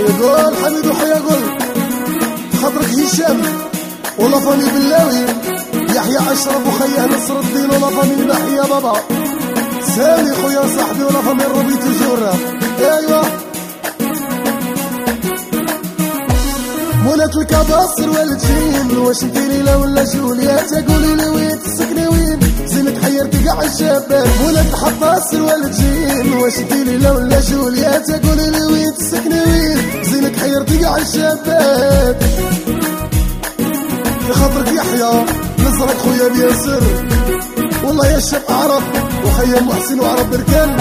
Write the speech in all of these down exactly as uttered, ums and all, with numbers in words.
يقول حميد وحيا قول خاطرك هشام ولا فامي باللاوي يحيى أشرف وخيه نصر الدين ولا فامي نحيا بابا سامي خويا صاحبي ولا فامي الربي تجورة. ايوا مولات الكباصر والجين واش انتي ليلى ولا جوليات قولي لي وين تسكني وين زينك حيرتي كاع الشباب. مولات الحطاصر والجين واش انتي ليلى ولا جوليات قولي لي وين تسكني وين زينك حيرتي كاع الشباب. في خاطرك يحيى نصرك خويا بياسر والله يا الشاب اعرف وخيا محسن وعرب بركان.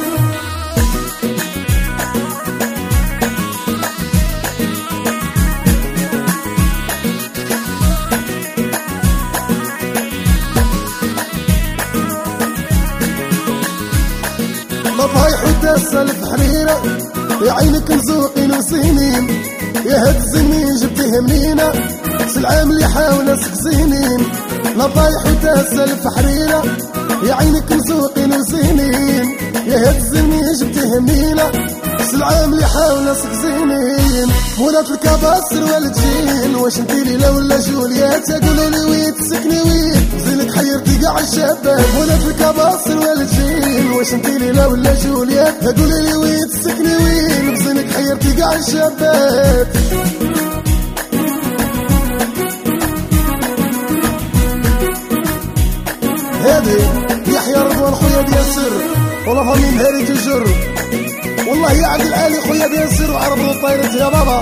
لطايح وداسة البحريرة يا عينك مزوقين وسنين يا هاد الزنين جبتيه منينة العام اللي حاولك زينين. لطايح وداسة البحريرة يا عينك مزوقين وسنين يا هاد الزنين جبتيه منينة العام اللي حاولك زينين. مولات الكباصر والجين واش انتي ليلى ولا جوليات قولي لي وين تسكني وين زينك حيرتي كاع الشباب. مولات الكباصر والجين واش انتي ليلى ولا جوليات قولي لي وين تسكني وين بزينك حيرتي كاع الشباب. هادي يحيى رضوان خويا بياسر والله فامي نهاري تجر والله يا عبد العالي خويا بياسر وعرب الطايرة يا بابا.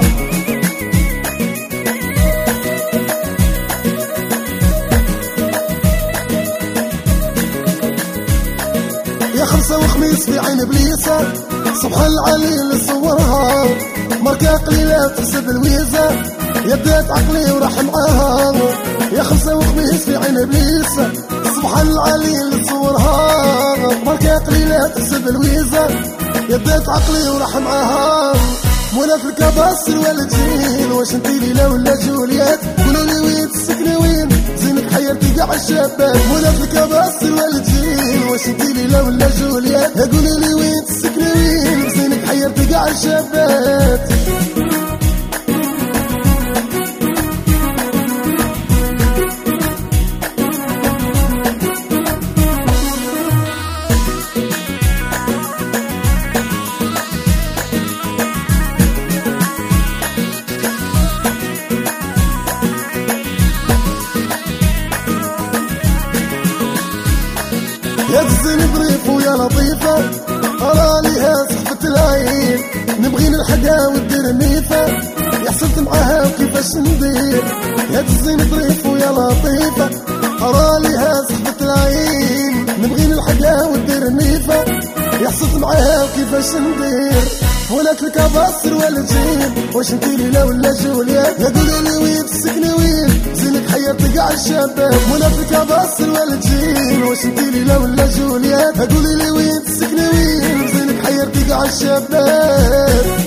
يا خمسة وخميس في عين بليسة سبحان العلي اللي صورها ماركة قليلة تحسب الويزة يدات عقلي وراح معاها. يا خمسة وخميس في عين بليسة سبحان العلي اللي صورها ماركة قليلة تحسب الويزة يدات عقلي وراح معاها. مولات الكباصر والجين واش انتي ليلى ولا جوليات قولي لي وين تسكني وين زينك حيرتي كاع الشباب. مولات الكباصر والجين واش انتي ليلى ولا جوليات قولي لي وين تسكني وين زينك حيرتي كاع الشباب. يا تزين ظريف ويا لطيفة أرانيها صحبة العين نبغي نلحقها ودير نيفة يا حسبت معاها وكيفاش ندير. يا تزين ظريف ويا لطيفة أرانيها صحبة العين نبغي نلحقها ودير نيفة يا حسبت معاها وكيفاش ندير. ولات الكباصر والجين واش انتي ليلى ولا جوليات يا قولي لي وين تسكني وين زينك حيرتي كاع الشباب. ولات الكباصر والجين واش انتي ليلى ولا جوليات قولي لي وين تسكني وين زينك حيرتي كاع الشباب.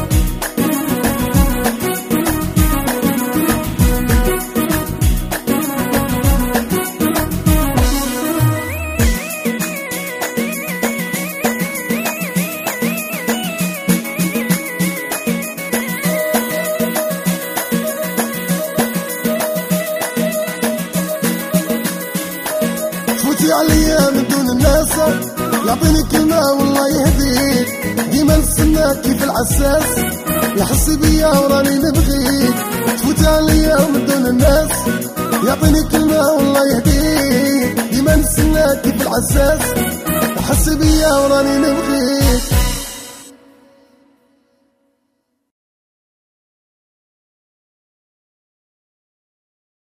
تفوتي عليا من دون الناس يعطيني كلمة والله يهديك ديما نستناك كيف العساس يحس بيا وراني نبغيك. تفوتي عليا من دون الناس يعطيني كلمة والله يهديك ديما نستناك كيف العساس يحس بيا وراني نبغيك.